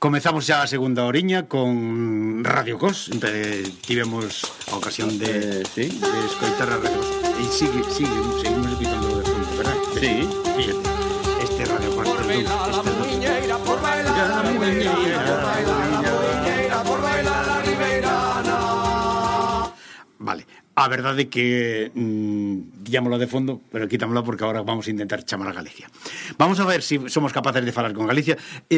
Comezamos xa a segunda oriña con Radio Cos. Tivemos a ocasión de escoitar a Radio Cos. E seguimos escoitando de fondo, verdad? Sí. Este Radio Cos. Por bailar la muñeira, por bailar la muñeira, por bailar la muñeira, por bailar la ribeirana. Vale. A verdade que díamoslo de fondo, pero quitámoslo porque ahora vamos a intentar chamar a Galicia. Vamos a ver si somos capaces de falar con Galicia.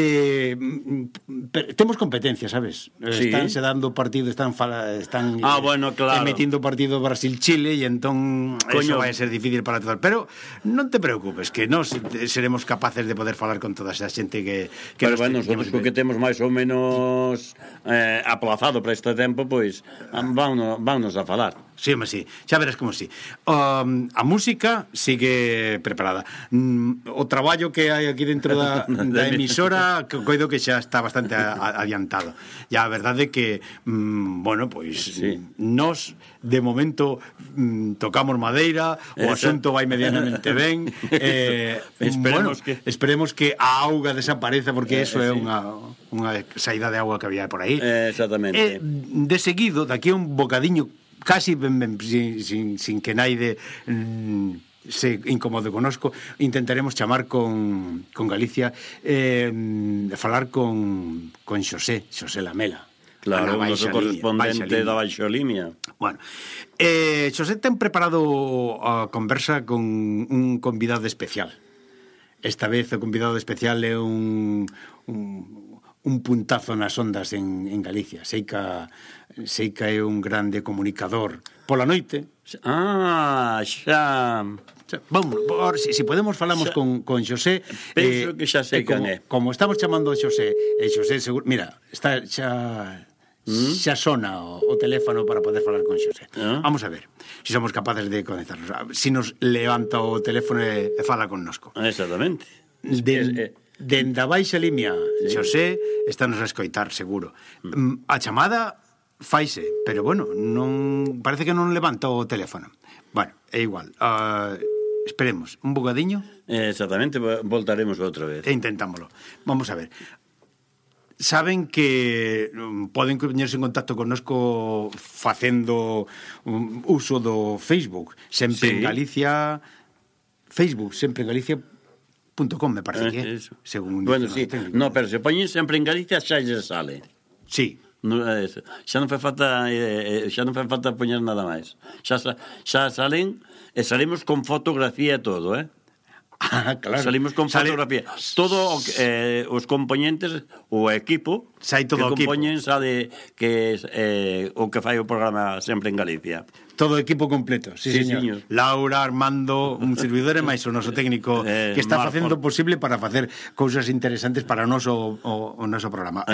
Temos competencia, sabes? Sí. Están se dando partido, están bueno, claro. emitindo partido Brasil-Chile e entón eso Coño. vai ser difícil para todos. Pero non te preocupes, que nós seremos capaces de poder falar con toda esa xente que Pero bueno, nosotros que temos máis ou menos aplazado para este tempo, pois vámonos a falar. Sí, home, sí. Xa verás como sí. A música sigue preparada. O traballo que hai aquí dentro da emisora coido que xa está bastante adiantado. E a verdade é que bueno, pois nós de momento tocamos madeira, o asunto vai medianamente ben. Esperemos que a auga desapareza, porque eso é unha saída de auga que había por aí. Exactamente. De seguido, daqui a un bocadiño casi sin que naide se incomode conosco, intentaremos chamar con Galicia, falar con Xosé Lamela. Claro, o noso correspondente da Baixolimia. Bueno, Xosé ten preparado a conversa con un convidado especial. Esta vez o convidado especial é un puntazo nas ondas en Galicia. Sei que é un grande comunicador pola noite. Xa. Vamos, si podemos falamos con Xosé. Penso que xa sei quen é. Como estamos chamando a Xosé, Xosé seguro, mira, está xa sona o teléfono para poder falar con Xosé. Vamos a ver se somos capaces de conectarnos. Si nos levanta o teléfono e fala connosco. Exactamente. Dende a Baixa Limia, Xosé estános a escoitar, seguro. A chamada faise, pero bueno, non parece que non levanta o teléfono. Bueno, é igual. Esperemos un bocadiño. Exactamente, voltaremos outra vez. E intentámoslo. Vamos a ver. Saben que poden poñerse en contacto connosco facendo uso do Facebook, sempre en Galicia. Facebook, sempre en Galicia.com, me parece que é. Según bueno, sí. No, pero se poñen sempre en Galicia xa lle sale. Sí. Xa non fai falta poñer nada máis. Xa salen e salimos con fotografía e todo, Claro. Salimos con fotografía. Todo os componentes, o equipo sai todo que equipo. compoñen sabe que o que fai o programa sempre en Galicia. Todo equipo completo, sí, señor. Laura, Armando, un servidor e máis o noso técnico que está facendo posible para facer cousas interesantes para o noso programa.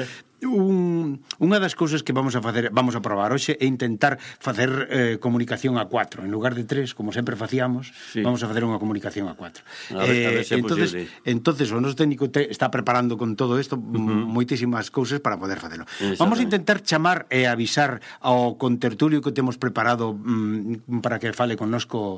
Unha das cousas que vamos a probar hoxe é intentar facer comunicación a 4 en lugar de 3, como sempre facíamos. Vamos a facer unha comunicación a 4. A ver se é posible. Entonces o noso técnico está preparando con todo isto moitísimas cousas para poder facelo. Vamos a intentar chamar e avisar ao contertulio que temos preparado para que fale connosco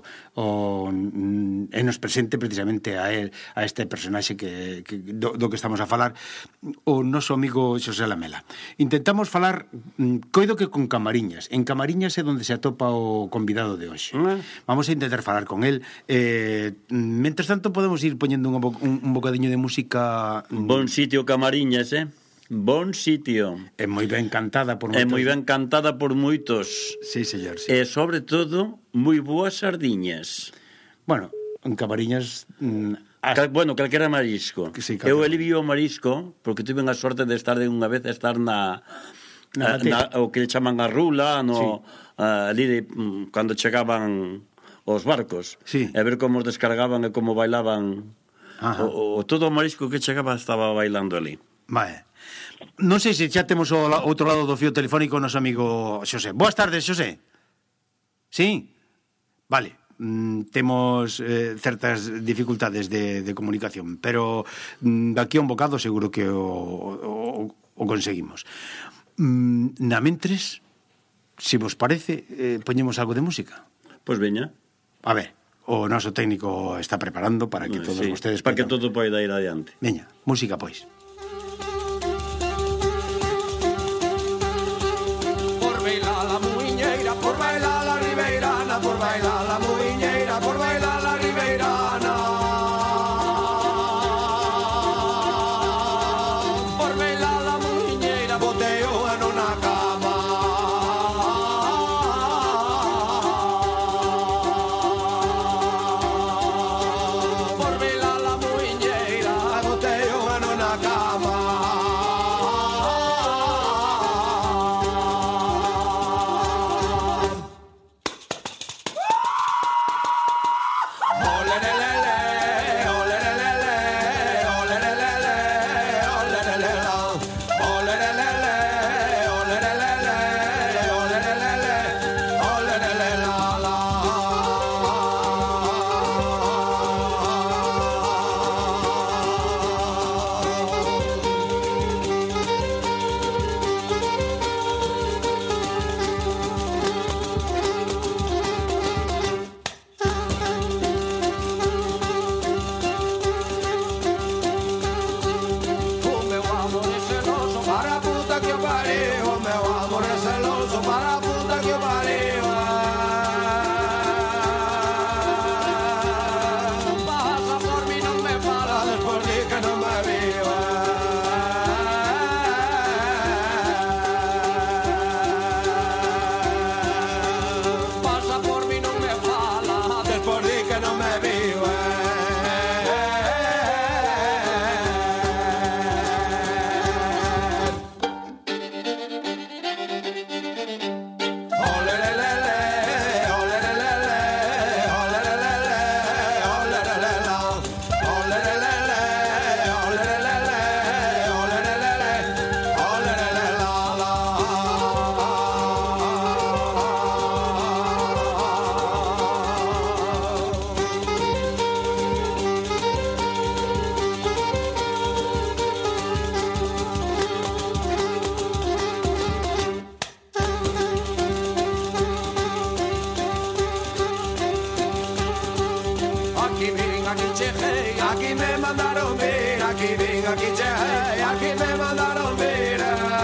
e nos presente precisamente a este personaxe do que estamos a falar, o noso amigo Xosé Lamela. Intentamos falar, coido que con Camariñas. En Camariñas é onde se atopa o convidado de hoxe. Vamos a intentar falar con el. Mentres tanto podemos ir poñendo un bocadiño de música. Bon sitio Camariñas, bon sitio. É moi ben cantada por moitos. É moi ben cantada por moitos. Sí, señor, sí. E sobre todo moi boas sardiñas. Bueno, en Camariñas bueno, calquera marisco. Sí, eu elivio o marisco porque tuve a sorte de estar de unha vez estar o que chaman a rula ali cando chegaban os barcos, e ver como os descargaban e como bailaban. Todo o marisco que chegaba estaba bailando ali. Vale. Non sei se xa temos o outro lado do fío telefónico o noso amigo Xosé. Boas tardes, Xosé. Sí? Vale. Temos certas dificultades de comunicación, pero daqui a un bocado seguro que o conseguimos. Na mentres, se vos parece, poñemos algo de música. Pois veña. A ver, o noso técnico está preparando para que todos vostedes para que todo poida ir adiante. Veña, música pois. Aquí vin, aquí cheguei, aquí me mandaron vir.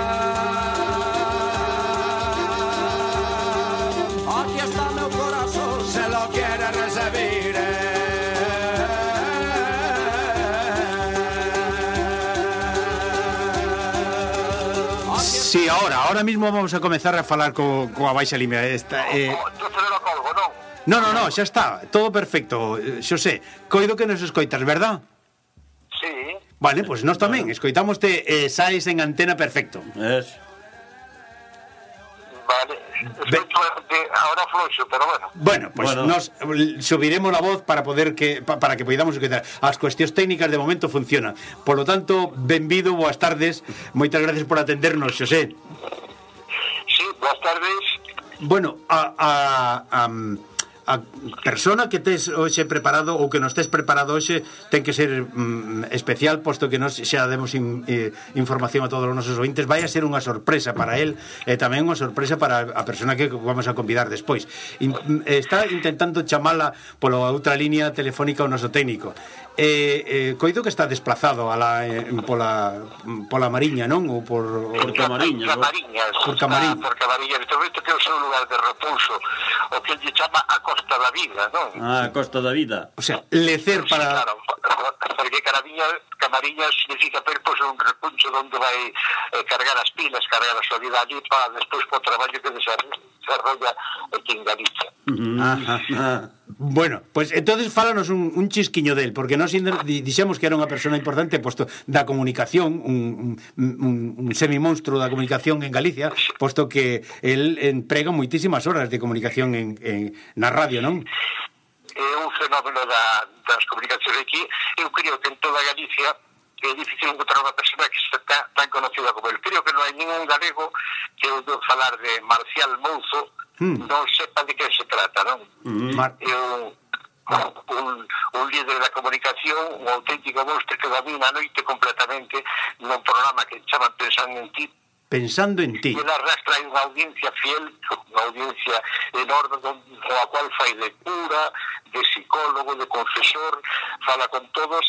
Aquí está meu corazón, se lo quiere recibir. Sí, ahora mismo vamos a comenzar a falar coa Baixa Limia. No, xa está, todo perfecto. Xosé, coido que nos escoitas, verdad? Sí. Vale, pois nós tamén escoitámoste, saes en antena perfecto. Vale, ahora floxo, pero bueno. Bueno, pois nos subiremos a voz para poder para que poidamos escoitar. As cuestións técnicas de momento funcionan. Por lo tanto, benvido, boas tardes. Moitas gracias por atendernos, Xosé. Sí, boas tardes. Bueno, a persona que tes hoxe preparado ou que nos tes preparado hoxe ten que ser especial, posto que nos xa demos información a todos os nosos ointes. Vai a ser unha sorpresa para él e tamén unha sorpresa para a persona que vamos a convidar despois. Está intentando chamala pola outra línea telefónica o noso técnico. Coido que está desplazado pola Mariña, non? Ou por Camariñas. Por Camariñas. Por Camariñas, que é o seu lugar de repouso, o que lle chama a Costa da Vida, non? A Costa da Vida. O sea, lecer para... Claro, porque Camariñas significa un repuncho onde vai cargar as pilas, cargar a súa vida allí para despois po traballo que desarrolla aquí en Galicia. Bueno, pues entonces fálanos un chisquiño del, porque nós dixemos que era unha persona importante posto da comunicación, un semimonstro da comunicación en Galicia, posto que el emprega moitísimas horas de comunicación na radio, non? É un fenómeno das comunicacións aquí. Eu creo que en toda Galicia é difícil encontrar unha persona que está tan conocida como el. Creo que non hai ningún galego que ouve falar de Marcial Mouzo non sepa de que se trata, non? É un líder da comunicación, un auténtico monstro que domina a noite completamente nun programa que chaman Pensando en ti. E arrastra unha audiencia fiel, unha audiencia enorme, con a cual fai de cura, de psicólogo, de confesor, fala con todos,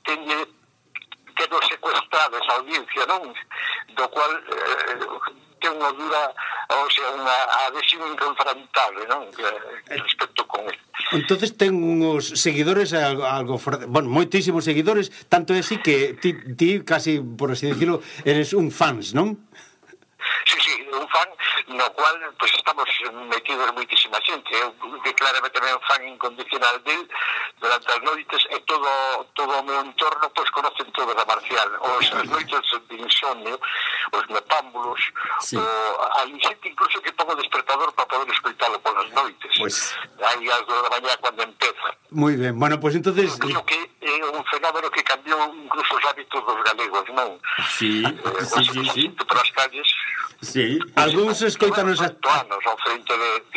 quedou secuestrada esa audiencia, non? Do cual ten unha dura, ou sea, unha adhesión inconfrontable, non? Respecto con él. Entonces ten uns seguidores moitísimos seguidores, tanto é así que ti casi, por así decirlo, eres un fans, non? Sí, un fan no cual pues estamos metidos moitísima xente. Eu claramente tamén un fan incondicional del durante as noites e todo o meu entorno pues conocen todo a Marcial. As noites de insomnio, os nepámbulos, hai xente incluso que pongo despertador para poder escoitalo polas noites. Pues... hai as 2 da mañá cando empeza. Muy ben, bueno, pues entonces... Eu creo que é un fenómeno que cambiou incluso os hábitos dos galegos, non? Sí. Por as calles... Sí, algúns escoitanos anos ao frente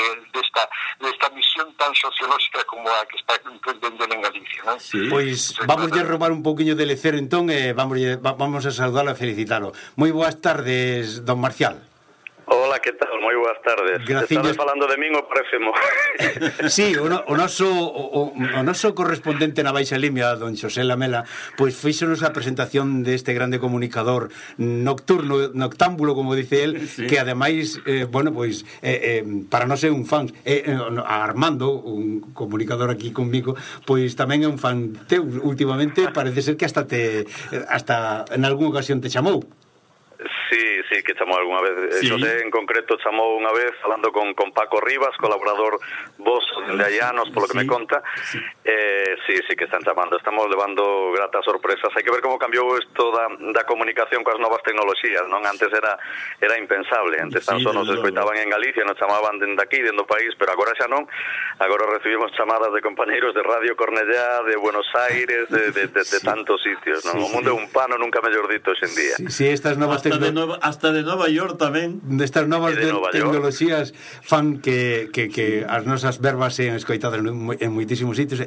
desta misión tan sociolóxica como a que está emprendendo en Galicia, non? Sí. Pois vamos a robar un pouquiño de lecer entón e vamos a saudalo e felicitalo. Moi boas tardes, don Marcial. Hola, que tal? Moi boas tardes. Graciñas. Estades falando de min ou parecemo? Sí, o noso correspondente na Baixa Limia, don Xosé Lamela, pois fíxonos a presentación deste grande comunicador noctámbulo, como dice él, sí. Que ademais, para non ser un fan, Armando, un comunicador aquí conmigo, pois tamén é un fan teu. Últimamente parece ser que hasta en algunha ocasión te chamou. Sí, que chamou algunha vez. Sí. Xosé en concreto chamou unha vez falando con Paco Rivas, colaborador vos de hai anos, polo que me conta. Sí, que están chamando. Estamos levando gratas sorpresas. Hai que ver como cambiou isto da comunicación coas novas tecnoloxías, non? Antes era impensable. Antes tan só nos escoitaban en Galicia, nos chamaban dende aquí, dende o país, pero agora xa non. Agora recibimos chamadas de compañeiros de Radio Cornellá, de Buenos Aires, de tantos sitios, non? O mundo é un pano, nunca mellor dito hoxe en día. Sí, estas novas hasta de Nova York tamén. Destas novas tecnoloxías fan que as nosas verbas sean escoitadas en moitísimos sitios.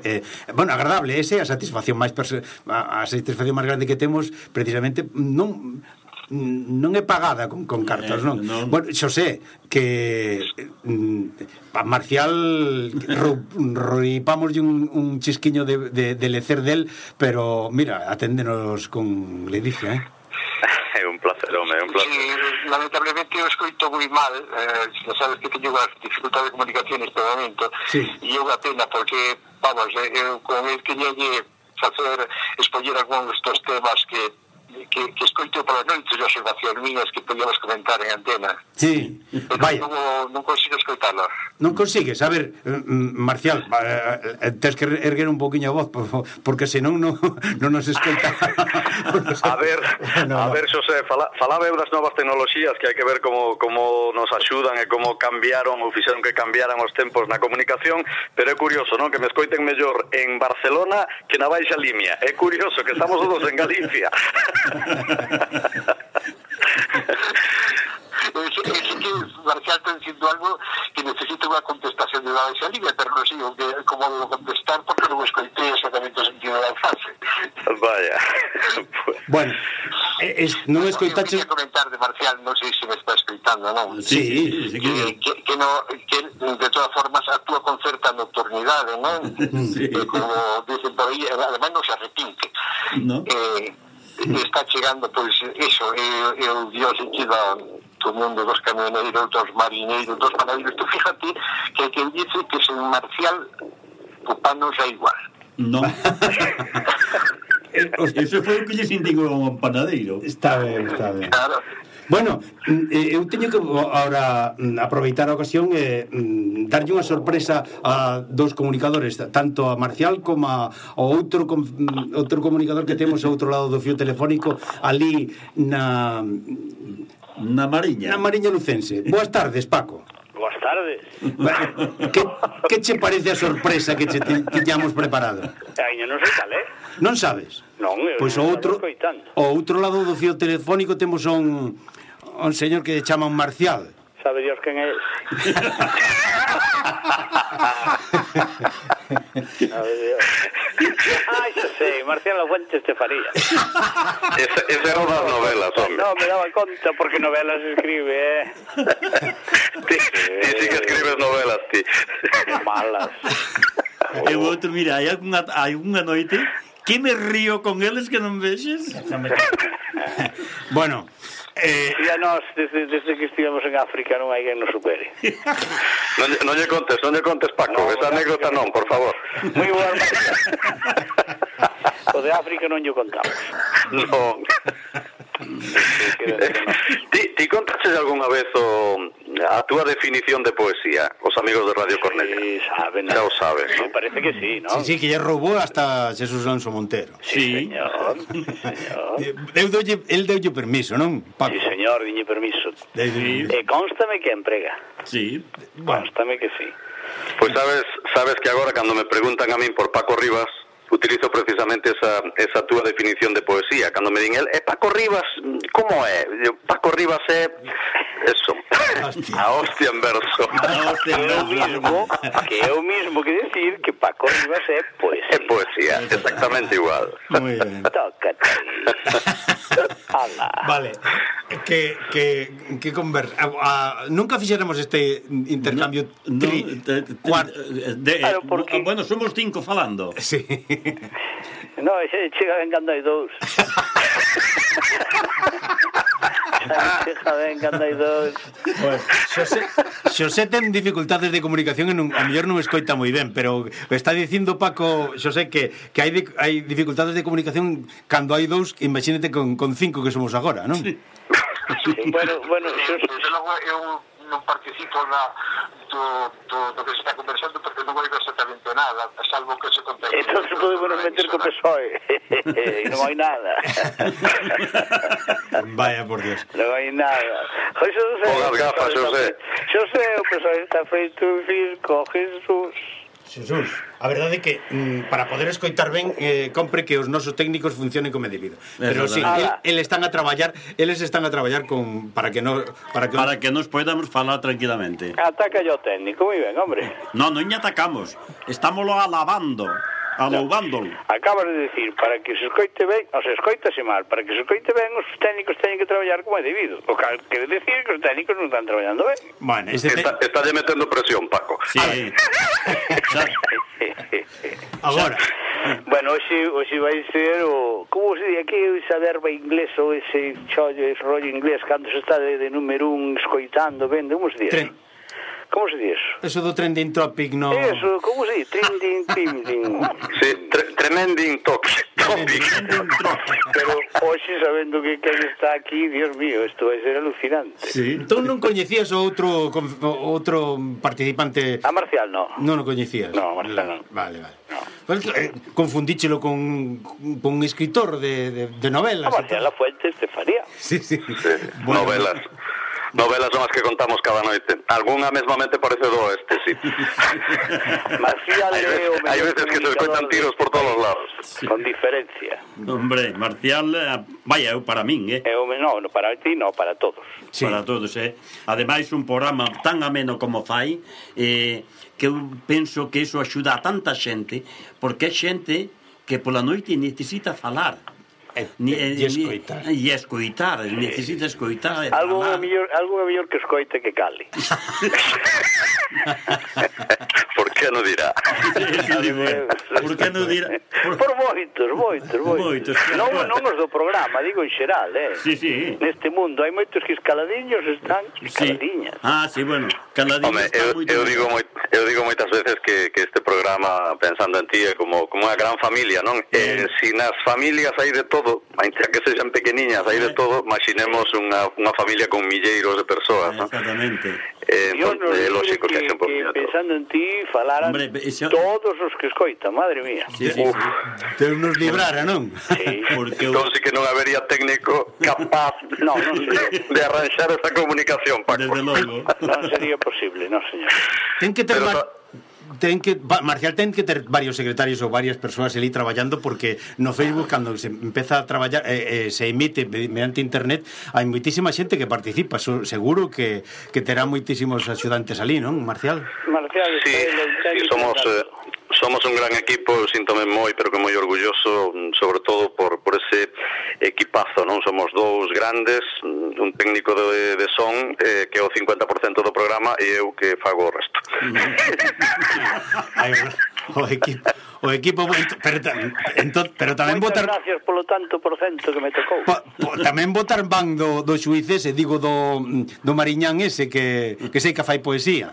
Agradable, esa é a satisfacción máis grande que temos, precisamente non non é pagada con cartas, non? Bueno, xo sé que a Marcial roipámoslle un chisquiño de lecer del, pero mira, aténdenos con ledicia, É un placer, home, é un placer. Sí, lamentablemente eu escoito moi mal, sabes que teño as dificultades de comunicación neste momento, e é unha pena porque, vamos, eu con el queñalle facer expoñer algún destos temas que escoito para as noites de observación mías que podíamos comentar en antena. Sí, vaya. Non consigo escoitarlos. Non consigues, a ver, Marcial, tens que erguer un poquinho a voz porque senón non nos escoita. A ver, Xosé, falaba eu das novas tecnoloxías que hai que ver como nos axudan e como cambiaron ou fixeron que cambiaran os tempos na comunicación, pero é curioso, non, que me escoiten mellor en Barcelona que na Baixa Limia. É curioso que estamos todos en Galicia. Sí que Marcial está diciendo algo que necesita unha contestación de la Baixa Limia, pero non sei como debo contestar porque non escoitei exactamente o sentido da frase. Vaya. Bueno, non escoitache... Eu quería comentar de Marcial, non sei se me está escoitando, non? Sí. Que de todas formas actúa con certa nocturnidade, non? Sí. Como dicen por aí, además non se arrepinte. No. Está chegando, pois, eso, eu dio sentido do mundo dos camioneiros, dos marineiros, dos panadeiros. Tú fíjate que hai quen dice que sen Marcial o pan non xa igual. Non. Eso foi o que lle sintigo a un panadeiro. Está ben. Claro. Bueno, eu teño que agora aproveitar a ocasión e darlle unha sorpresa a dous comunicadores, tanto a Marcial como ao outro comunicador que temos ao outro lado do fío telefónico, ali na Mariña. Na Mariña Lucense. Boas tardes, Paco. Boas tardes. Que che parece a sorpresa que che tiñamos preparado? Ainda non sei cal, Non sabes? Non, pois ao outro lado do fío telefónico temos un señor que chama un Marcial. Sabe Dios quen é? Sabe Dios. Ai, xa sei, Marcial Fuentes de Faría. Ese era das novelas, hombre. Non, me daba conta porque novelas escribe, Ti sí que escribes novelas, ti. Malas. E o outro, mira, hai unha noite que me río con eles que non vexes. Bueno, E a nós, desde que estivemos en África, non hai quen nos supere. Non lle contes, Paco, esa anécdota non, por favor. Moi boa. O de África non lle contamos. Non. Ti contaches algunha vez a túa definición de poesía os amigos de Radio Cornellá? Sí, saben. Xa o sabes, Sí, non? parece que sí, ¿no? sí, que lle roubou hasta Jesús Alonso Montero. Sí, señor. El deulle permiso, non, Paco? Sí, señor, diñe permiso. Sí. Constame que emprega. Sí. Constame que sí. Pois sabes que agora cando me preguntan a min por Paco Rivas, utilizo precisamente esa túa definición de poesía. Cando me din Paco Rivas, como é? Paco Rivas é eso, a hostia en verso. Que é o mismo que decir que Paco Rivas é poesía. É poesía, exactamente igual. Moi ben. Tócate. Vale. Que conversa. Nunca fixéramos este intercambio Claro, porque... Bueno, somos 5 falando. Sí. No, chega ben cando hai dous. Chega ben cando hai dous. Bueno, Xosé ten dificultades de comunicación e a mellor non escoita moi ben, pero está dicindo Paco, Xosé, que hai dificultades de comunicación cando hai dous, imagínate con 5 que somos agora, non? Sí. Bueno, eu non participo do que se está conversando porque non oigo exactamente nada, salvo que se conta. Entón podemos meter co PSOE e non hai nada. Vaya, por Dios. Non hai nada. Pongas gafas, Xosé. Xosé, o PSOE está feito fisco, Jesús. Jesús, a verdade é que para poder escoitar ben compre que os nosos técnicos funcionen como é debido. Pero sí, eles están a traballar para que nos podamos falar tranquilamente. Ataca yo técnico, moi ben, hombre. Non lle atacamos. Estámoslo alabando. aloubándolo. Acabas de decir, para que se escoite ben, o sea, escoitase mal, para que se escoite ben, os técnicos teñen que traballar como é debido. O que quere decir que os técnicos non están traballando ben. Bueno, Está metendo presión, Paco. Sí. Agora. Bueno, hoxe vai ser o... Como se di aquí esa verba inglés ou ese chollo, ese rollo inglés cando se está de número 1 escoitando, vende, como se di? Como se di eso? Eso do trending topic, no... Eso, como se di? Trending. Sí, tremending topic. Pero hoxe sabendo que quen está aquí, Dios mío, isto vai ser alucinante. Sí. Entón non coñecías o outro participante? A Marcial, no. Non o coñecías? No, Marcial non. Vale. No. Pues, confundíchelo con un escritor de novelas. A Marcial La Fuente Estefanía. Sí. Bueno, novelas son as que contamos cada noite. Algunha mesmamente parece do oeste, sí. Marcial hai veces que se escoitan tiros por todos os lados. Sí. Con diferencia. Hombre, Marcial, vaya, eu para min, No, para ti, no, para todos. Sí. Para todos, Ademais, un programa tan ameno como fai, que eu penso que iso axuda a tanta xente, porque é xente que pola noite necesita falar. E escoitar, necesita escoitar. Algo é mellor que escoite que cale. Por que non dirá? Por que non dirá? Por moitos. Non os do programa, digo en xeral, Sí. Neste mundo hai moitos que escaladiños están escaladiñas. Sí, bueno, caladiños están moito. Eu digo moitas veces que este programa, pensando en ti, é como unha gran familia, non? Si nas familias hai de todo, ainda que sexan pequeniñas, hai de todo, imaginemos unha familia con milleiros de persoas, non? Exactamente. Entón, é lógico que un poquinho pensando en ti, falaran todos os que escoitan, madre mía. Sí. Te nos librara, non? Sí. Entón, si que non habería técnico capaz de arranxar esa comunicación, Paco. Desde logo. Non sería posible, non, señor. Marcial ten que ter varios secretarios ou varias persoas ali traballando, porque no Facebook cando se empeza a traballar se emite mediante internet, hai moitísima xente que participa. Seguro que terá moitísimos axudantes ali, non, Marcial? Sí, somos un gran equipo, síntome moi, pero que moi orgulloso, sobre todo por ese equipazo, non? Somos dous grandes, un técnico de son, que é o 50% do programa, e eu que fago o resto. O equipo pero tamén votar... votar... Gracias polo tanto por cento que me tocou. Tamén votar van do xuiz ese, digo do Mariñán ese, que sei que fai poesía.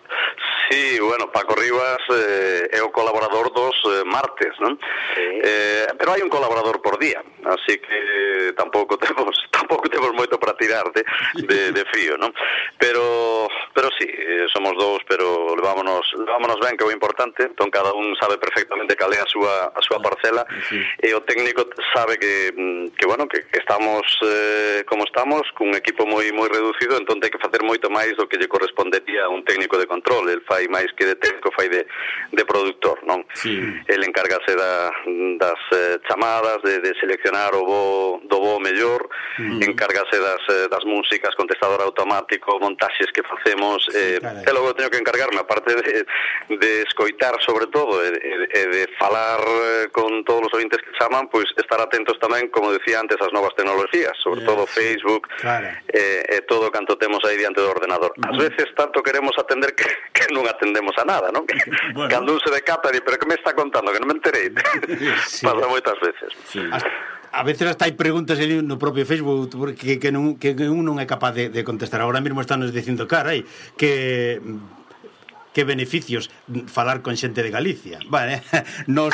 Sí, bueno, Paco Rivas é o colaborador dos martes, non? Sí. Pero hai un colaborador por día, así que tampouco temos moito para tirar de fío, non? Pero sí, somos dous, pero levámonos ben, que é o importante. Entón cada un sabe perfectamente cal é a súa parcela, e o técnico sabe que estamos como estamos, cun equipo moi reducido, entón ten que facer moito máis do que lle correspondería a un técnico de control. El fai máis que de técnico, fai de productor, non? Sí. El encárgase das chamadas, de seleccionar o bo mellor, encárgase das músicas, contestador automático, montaxes que facemos, e logo teño que encargarme, aparte de escoitar sobre todo e de falar con todos os ouvintes que chaman, pois estar atentos tamén, como decía antes, ás novas tecnologías, sobre todo Facebook, e todo canto temos aí diante do ordenador. Ás veces tanto queremos atender que non atendemos a nada, non? Bueno. Cando un se decata, pero que me está contando, que non me enterei. Pasa moitas veces. Sí. A veces hasta hai preguntas ali no propio Facebook que un non é capaz de contestar. Ahora mesmo estamos dicindo, carai, que beneficios falar con xente de Galicia. Vale, nos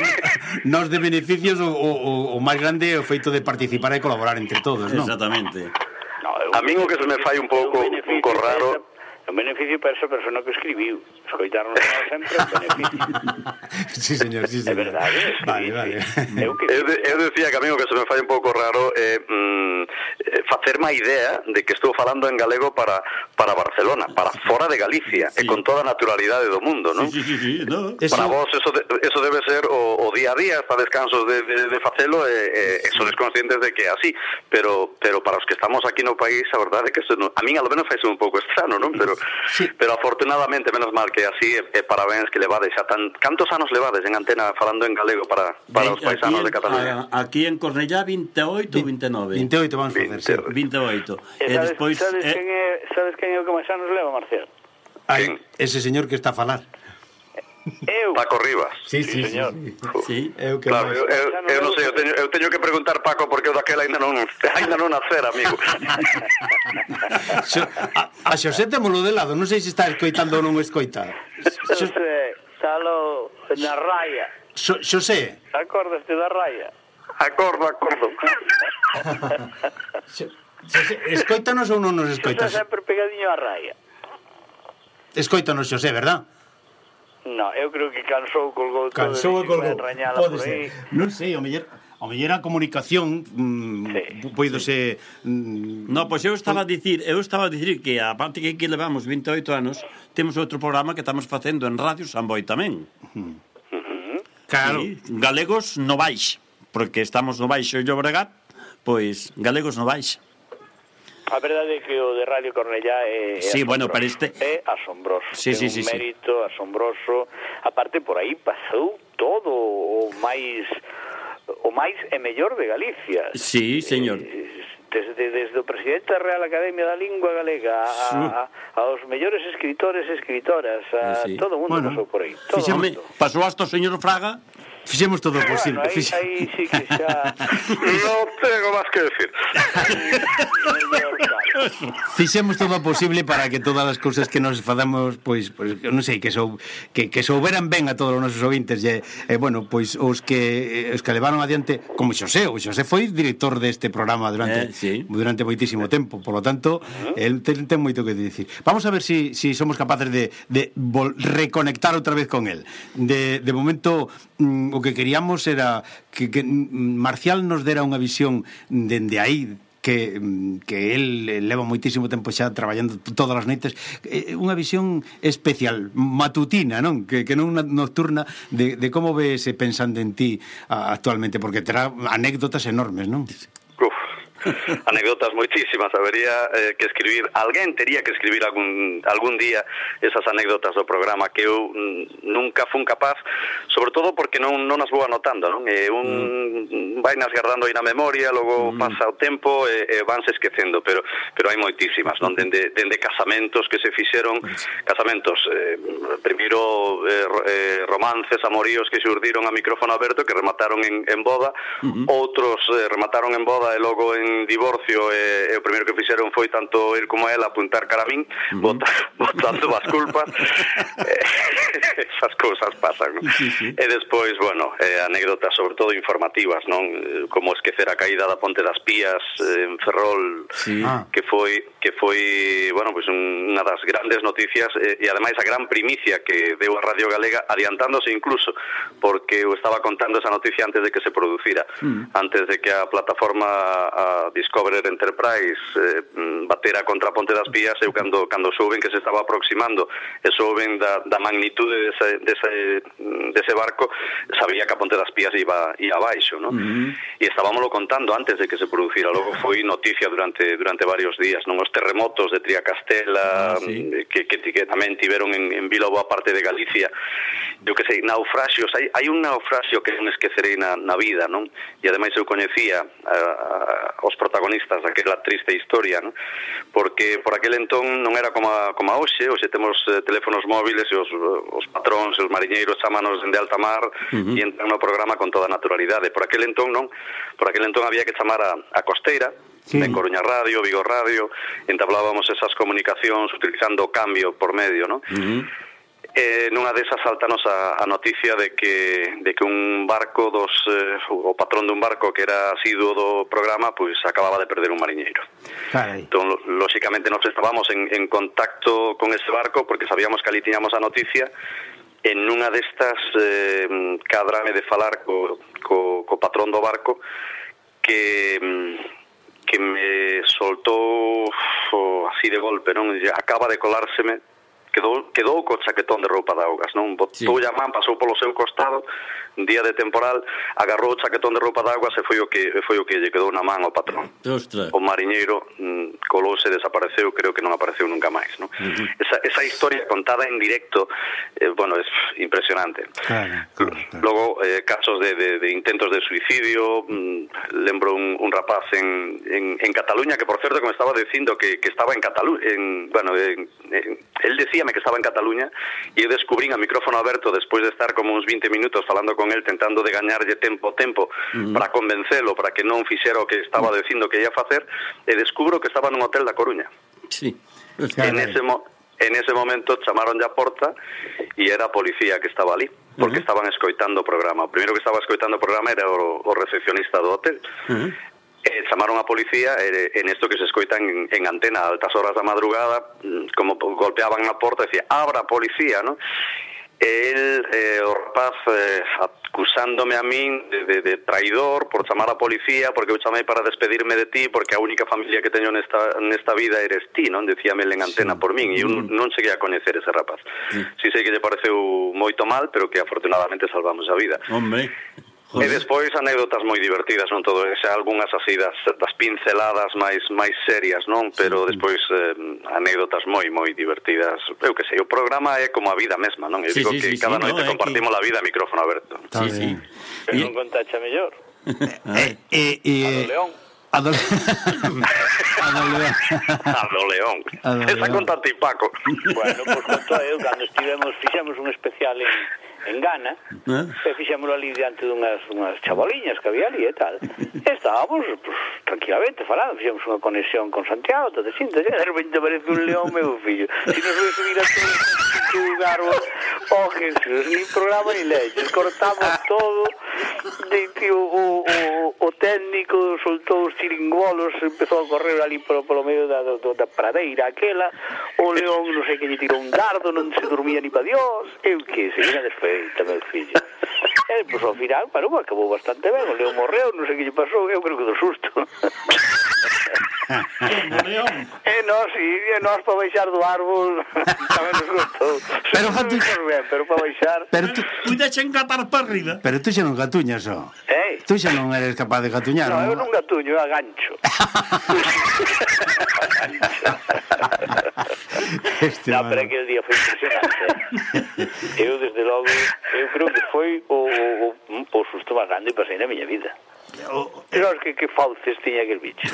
de beneficios o máis grande é o feito de participar e colaborar entre todos, non? Exactamente. A min o que se me fai un pouco raro... Un beneficio para esa persona que escribiu. Escoitarnos sempre un beneficio. Sí, señor, sí, señor. É verdade. Vale. Eu decía que a mí o que se me fai un pouco raro é facerme a idea de que estou falando en galego para Barcelona, para fora de Galicia, e con toda a naturalidade do mundo, non? Sí, no. Para vos eso debe ser o día a día, está descansos de facelo, e sodes conscientes de que é así, pero para os que estamos aquí no país, a verdade é que a min a lo menos faise un pouco estrano, non? Pero pero afortunadamente, menos mal que así, parabéns que levades xa cantos anos levades en antena falando en galego para os paisanos de Cataluña? Aquí en Cornellá 28 ou 29? 28 vamos a facer, 28. Sabes quen é o que máis anos leva, Marcial? Ese señor que está a falar. Paco Rivas. Sí, señor. Sí. Claro, eu non sei, eu teño que preguntar Paco porque eu daquela ainda non nacer, amigo. A Xosé témolo de lado, non sei se está escoitando ou non escoita. Xosé, estalo na raya. Xosé. Acordaste da raya? Acordo. Xosé, escoítanos ou non nos escoitas? Xosé sempre pegadinho a raya. Escoítanos, Xosé, verdad? No, eu creo que cansou, colgou todo. Cansou e colgou. Pode ser. Non sei, o mellor a comunicación poidose... No, pois eu estaba a dicir que a parte que levamos 28 anos, temos outro programa que estamos facendo en Radio Samboy tamén. Claro. Sí, galegos no Baix, porque estamos no Baixo e Llobregat, pois galegos no Baix. A verdade é que o de Radio Cornellá é asombroso. Sí, é un mérito asombroso. Aparte, por aí pasou todo o máis e mellor de Galicia. Sí, señor. Desde o presidente da Real Academia da Lingua Galega aos mellores escritores e escritoras, todo o mundo pasou por aí. Pasou hasta o señor Fraga. Fixemos todo o posible. Aí sí que xa... Non tengo máis que decir. Fixemos todo o posible para que todas as cousas que nos fadamos, pois non sei, que souberan ben a todos os nosos ouvintes e bueno, pois os que levaron adiante, como Xosé foi director deste programa durante moitísimo tempo, por lo tanto, el ten moito que dicir. Vamos a ver si somos capaces de reconectar outra vez con el. De momento, o que queríamos era que Marcial nos dera unha visión dende aí que el leva moitísimo tempo xa traballando todas as noites, unha visión especial, matutina, non? Que non nocturna, de como ves pensando en ti actualmente, porque terá anécdotas enormes, non? Anécdotas moitísimas, habería que escribir, alguén tería que escribir algún día esas anécdotas do programa que eu nunca fun capaz, sobre todo porque non as vou anotando, non? Vainas guardando aí na memoria, logo pasa o tempo e vanse esquecendo, pero hai moitísimas, non? Dende casamentos que se fixeron, primeiro romances, amoríos que xurdiron a micrófono aberto que remataron en boda, outros remataron en boda e logo en divorcio, e o primeiro que fixeron foi tanto el como ela apuntar cara a min, botando as culpas. Esas cousas pasan, non? E despois, bueno, anécdotas sobre todo informativas, non? Como esquecer a caída da Ponte das Pías en Ferrol, que foi, bueno, pues unha das grandes noticias e ademais a gran primicia que deu a Radio Galega, adiantándose incluso, porque eu estaba contando esa noticia antes de que se producira, antes de que a plataforma Discoverer Enterprise batera contra a Ponte das Pías. Eu cando souben que se estaba aproximando e souben da magnitude dese barco, sabía que a Ponte das Pías iba abaixo, non? E estábamoslo contando antes de que se producira. Logo foi noticia durante varios días, non? Os terremotos de Triacastela, que tamén tiveron en Vila boa parte de Galicia. Eu que sei, naufraxios, hai un naufraxio que non esquecerei na vida, non? E ademais eu coñecía os protagonistas daquela triste historia, non? Porque por aquel entón non era como a hoxe temos teléfonos móviles e os patróns e os mariñeiros chámanos dende alta mar e entran no programa con toda naturalidade. Por aquel entón non, por aquel entón había que chamar a costeira, de Coruña Radio, Vigo Radio, entablábamos esas comunicacións utilizando o cambio por medio, non? Nunha desas saltanos a noticia de que un barco o patrón dun barco que era asiduo do programa, pois acababa de perder un mariñeiro. Entón, lóxicamente nos estábamos en contacto con ese barco porque sabíamos que ali tiñamos a noticia. En unha destas cadrame de falar co patrón do barco que me soltou así de golpe, non? Acaba de colárseme quedou co chaquetón de roupa de augas, non? Botou a man, pasou polo seu costado, un día de temporal, agarrou o chaquetón de roupa de augas e foi o que lle quedou na man ao patrón. Ostras. O mariñeiro colouse e desapareceu, creo que non apareceu nunca máis, non? Esa historia contada en directo, bueno, es impresionante. Claro. Logo, casos de intentos de suicidio, lembro un rapaz en Cataluña, que por certo que me estaba dicindo que estaba en Cataluña, él decíame que estaba en Cataluña e eu descubrín a micrófono aberto despois de estar como uns 20 minutos falando con él, tentando de gañarlle tempo para convencelo, para que non fixera o que estaba dicindo que ia facer, e descubro que estaba nun hotel da Coruña. Sí. En ese momento chamaronlle a porta e era a policía que estaba ali, porque estaban escoitando o programa. O primeiro que estaba escoitando o programa era o recepcionista do hotel. Chamaron a policía en esto que se escoita en antena a altas horas da madrugada, como golpeaban na porta e decía, abra policía, ¿no? O rapaz acusándome a min de traidor por chamar a policía, porque eu chamei para despedirme de ti, porque a única familia que teño nesta vida eres ti, non? Decíame en antena por min, e eu non cheguei a coñecer ese rapaz. Si sei que lle pareceu moito mal, pero que afortunadamente salvamos a vida. Hombre. E despois anécdotas moi divertidas, non todo, xa algunhas así das pinceladas máis serias, non? Pero despois anécdotas moi divertidas. Eu que sei, o programa é como a vida mesma, non? Eu digo que cada noite compartimos a vida a micrófono aberto. Sí. Pero non contacha mellor. A do León. Esa conta ti, Paco. Bueno, pois conto eu, cando fixemos un especial en Ghana, e fixémoslo ali diante dunhas chavaliñas que había ali e tal. Estábamos, pues, tranquilamente falando, fixemos unha conexión con Santiago, todo así, de repente aparece un león, meu fillo. Si nos vai subir a todo un árbol, oh Jesús, ni programa ni leches, cortamos todo, o técnico soltou os chiringolos, empezou a correr ali polo medio da pradeira aquela, o león non sei que lle tirou un dardo, non se dormía ni pa Dios, eu que sei, unha desfeita, meu fillo. E, pois, ao final, acabou bastante ben, o león morreu, non sei que lle pasou, eu creo que do susto. Nós para baixar do árbol tamén nos gustou. Pero para baixar... Puides engatar para arriba. Pero tú xa non gatuñas, ó. Tú xa non eres capaz de gatuñar, non? Eu non gatuño, eu agancho. Pero aquel día foi impresionante. Eu, desde logo, eu creo que foi o susto máis grande que pasei na miña vida. Pero que fauces tiña aquel bicho.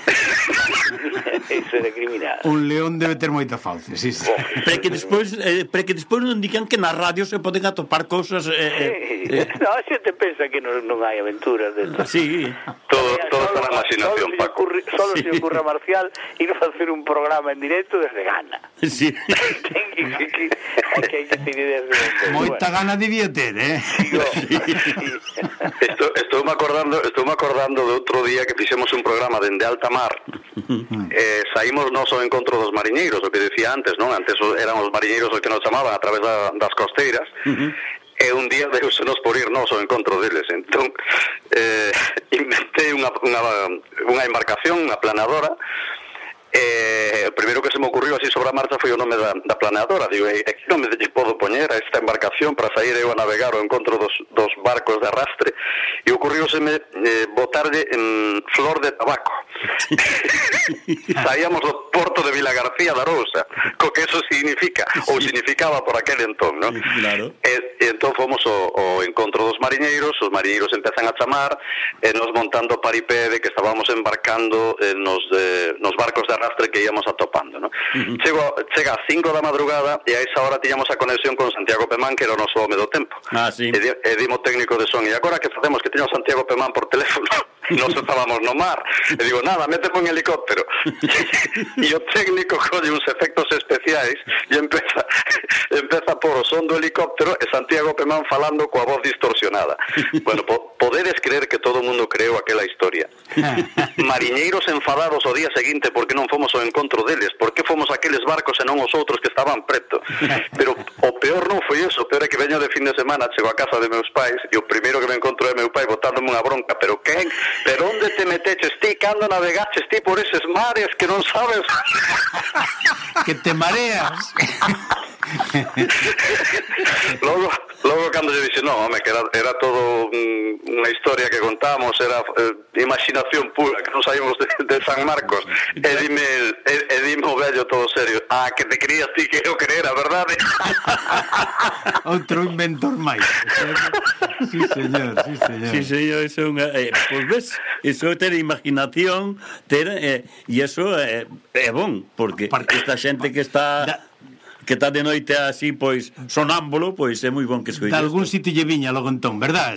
Eso era criminal. Un león debe ter moita fauces, sí. Pero que despois non digan que na radio se poden atopar cousas... No, a xente pensa que non hai aventuras destas. Sí. Todo está na imaginación, Paco. Solo se ocurre a Marcial ir a facer un programa en directo desde Ghana. Sí. Hai que ter ideas de moita gana debía ter, Estou me acordando de outro día que fixemos un programa dende alta mar. Saímos nós ao encontro dos mariñeiros, o que decía antes, non? Antes eran os mariñeiros os que nos chamaban a través das costeiras. E un día deusenos por ir nós ao encontro deles. Entón, inventei unha embarcación, unha planadora. O primeiro que se me ocurriu así sobre a marcha foi o nome da planeadora. Digo, que nome lle podo poñer a esta embarcación para sair eu a navegar ao encontro dos barcos de arrastre, e ocurriuseme botarlle en flor de tabaco. Saíamos do porto de Vilagarcía da Arousa, co que eso significa, ou significaba por aquel entón, non? Claro. E entón fomos ao encontro dos mariñeiros, os mariñeiros empezan a chamar, e nos montando paripé de que estábamos embarcando nos barcos de arrastre que íamos atopando, ¿no? Chega a 5 da madrugada e a esa hora tiñamos a conexión con Santiago Pemán, que era o noso home do tempo. Sí. E dimo técnico de son, e agora que facemos, que teño Santiago Pemán por teléfono, nos estábamos no mar, e digo, nada, méteme en helicóptero. E o técnico colle uns efectos especiais e empeza por o son do helicóptero e Santiago Pemán falando coa voz distorsionada. Bueno, podedes creer que todo o mundo creou aquela historia. Mariñeiros enfadados o día seguinte porque non fomos ao encontro deles, porque fomos aqueles barcos e non os outros que estaban preto. Pero o peor non foi eso, o peor é que veño de fin de semana, chego a casa de meus pais e o primeiro que me encontro é meu pai botándome unha bronca. Pero quen? Pero onde te meteches ti? Cando navegaches ti por eses mares que non sabes? Que te mareas. Logo cando lle dixe, no, home, que era todo unha historia que contamos, era imaginación pura, que non saímos de San Marcos, e dime o vello todo serio, que te creías ti que eu creera, verdade? Outro inventor máis. Sí, señor. Sí, señor, eso é unha... Pois ves, iso é ter imaginación, e iso é bon, porque esta xente que está de noite así, pois, sonámbulo, pois é moi bon que escoite. De algún sitio lle viña logo entón, verdad?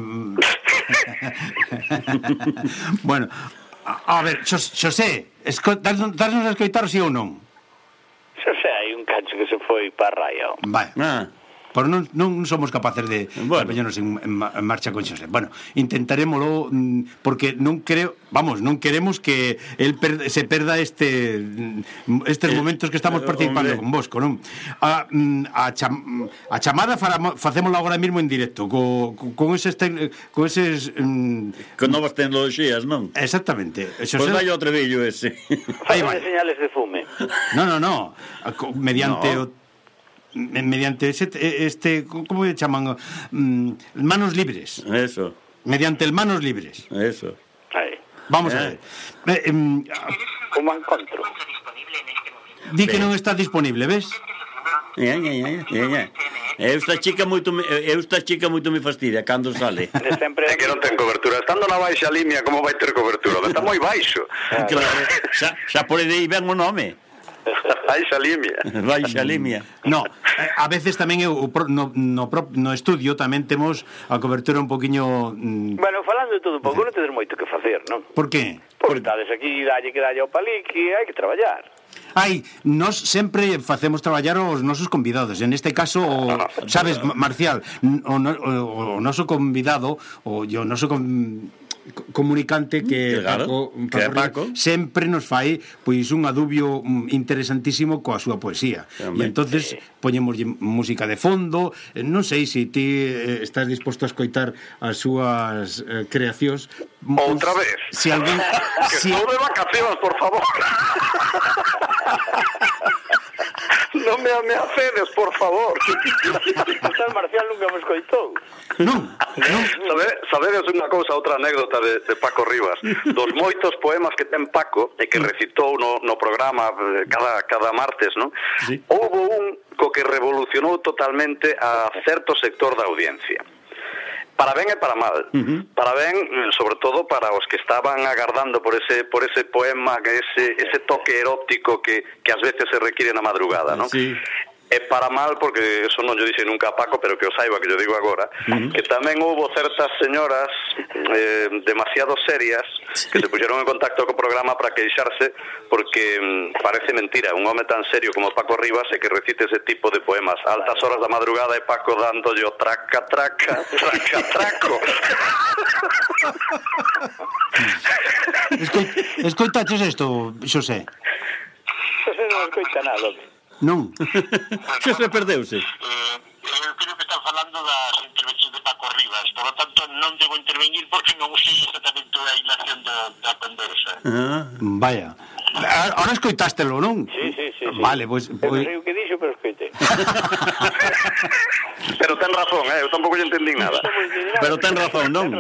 Bueno, a ver, Xosé, darnos a escoitar si ou non? Xosé, hai un cacho que se foi para raia. Vai. Pero non somos capaces de poñernos en marcha con Xosé. Bueno, intentarémolo porque non queremos que el se perda estes momentos que estamos participando con vos, non? A chamada facémola agora mesmo en directo con eses con novas tecnologías, non? Exactamente. Pois vai o trevillo ese. Aí vai señales de fume. No. Mediante ¿cómo le llaman? Manos libres. Eso. Mediante el manos libres. Eso. Ahí. Vamos a ver. Como encontro. Di que non está disponible, ves? Esta chica moito me fastidia cando sale. É que non ten cobertura. Estando na baixa limia, como vai ter cobertura? Está moi baixo. Claro. Xa por aí ven o nome. Baixa limia. No, a veces tamén no estudio tamén temos a cobertura un poquinho Bueno, falando de todo un pouco, non tedes moito que facer, non? Por qué? Porque estades aquí, dalle ao paliqui, hai que traballar. Nos sempre facemos traballar os nosos convidados. En este caso, sabes, Marcial, o noso convidado, o noso comunicante que Paco sempre nos fai pois un adubio interesantísimo coa súa poesía. E entonces poñemos música de fondo. Non sei se ti estás disposto a escoitar as súas creacións outra vez. Si alguén que estou de vacacións, por favor. Non me ameacedes, por favor. Hasta Marcial nunca me escoitou. Non. Sabedes unha cousa, outra anécdota de Paco Rivas. Dos moitos poemas que ten Paco e que recitou no programa cada martes, non? Sí. Houbo un co que revolucionou totalmente a certo sector da audiencia. Para ben e para mal. Para ben, sobre todo para os que estaban agardando por ese poema, ese toque erótico que ás veces se requiere na madrugada, non? Sí. E para mal, porque eso non yo dixe nunca a Paco, pero que o saiba, que yo digo agora, que tamén houbo certas señoras demasiado serias que se puxeron en contacto co programa para queixarse porque parece mentira un home tan serio como Paco Rivas e que recite ese tipo de poemas a altas horas da madrugada e Paco dándolle o traca, traca, traca, traco. Escoitaches isto, Xosé? Xosé non escoita nada. Non. Xosé perdeuse. Eu creo que están falando das intervencións de Paco Rivas, por lo tanto non debo intervenir porque non sei exactamente a ilación da conversa. Vaya. Ahora escoitástelo, non? Sí. Vale, pois... Eu non sei o que dixo, pero escoitei. Pero ten razón, eu tampouco lle entendín nada. Pero ten razón, non?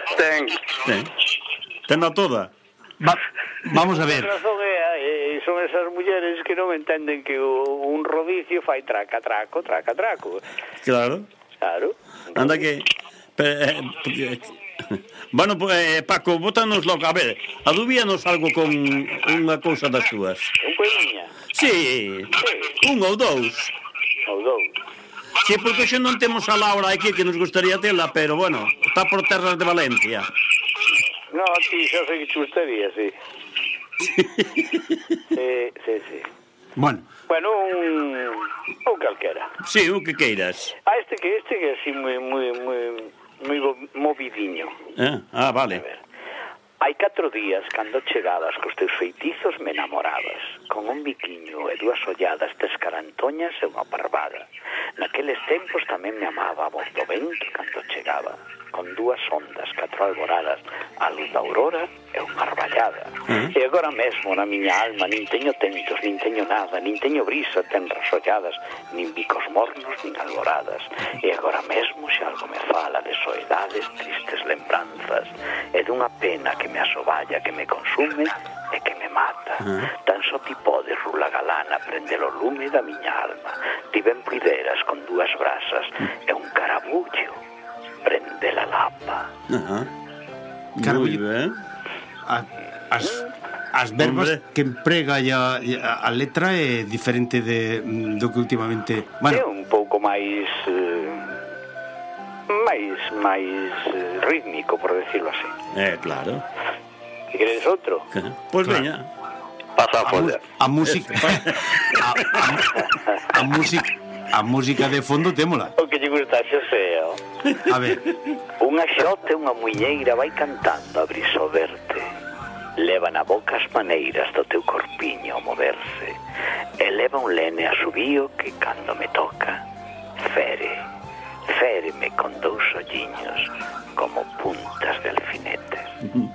Ten a toda. Vamos a ver. A razón son esas mulleres que non entenden que un rodicio fai traca, traco, traca, traco. Claro. Anda que... Bueno, Paco, bótanos logo. A ver, adubíanos algo con unha cousa das túas. Un poemiña? Sí, un ou dous. Sí, porque xe non temos a Laura aquí que nos gustaría tela, pero bueno, está por terras de Valencia. No, ti xa sei que te gustaría, sí. Sí. Bueno, un calquera. Sí, o que queiras. Este que é así moi movidiño. Vale. Hai 4 días cando chegabas cos teus feitizos me enamorabas, con un biquiño e 2 olladas descarantoñas e unha parvada. Naqueles tempos tamén me amaba a voz do vento cando chegaba. con 2 ondas, 4 alboradas, a luz da aurora e unha arballada. E agora mesmo na miña alma nin teño tentos, nin teño nada, nin teño brisa, tenras olladas, nin bicos mornos, nin alboradas. E agora mesmo se algo me fala de soedades, tristes lembranzas, e dunha pena que me asoballa, que me consume e que me mata. Tan só ti podes, rula galana, prender o lume da miña alma. Ti ben puideras con 2 brasas e un carabullo prende la lapa. Carabullo. Muy ben. As verbas que emprega a letra é diferente do que últimamente... É un pouco máis rítmico, por decirlo así. Claro. Que queredes outro? Pois veña. Pasa a folla. A música a música de fondo témola. O que lle gusta Xosé, A ver. Unha xote, unha muñeira vai cantando a briso verte. Leva na boca as maneiras do teu corpiño a moverse. E leva un lene a subío que cando me toca féreme con 2 olliños como puntas de alfinetes.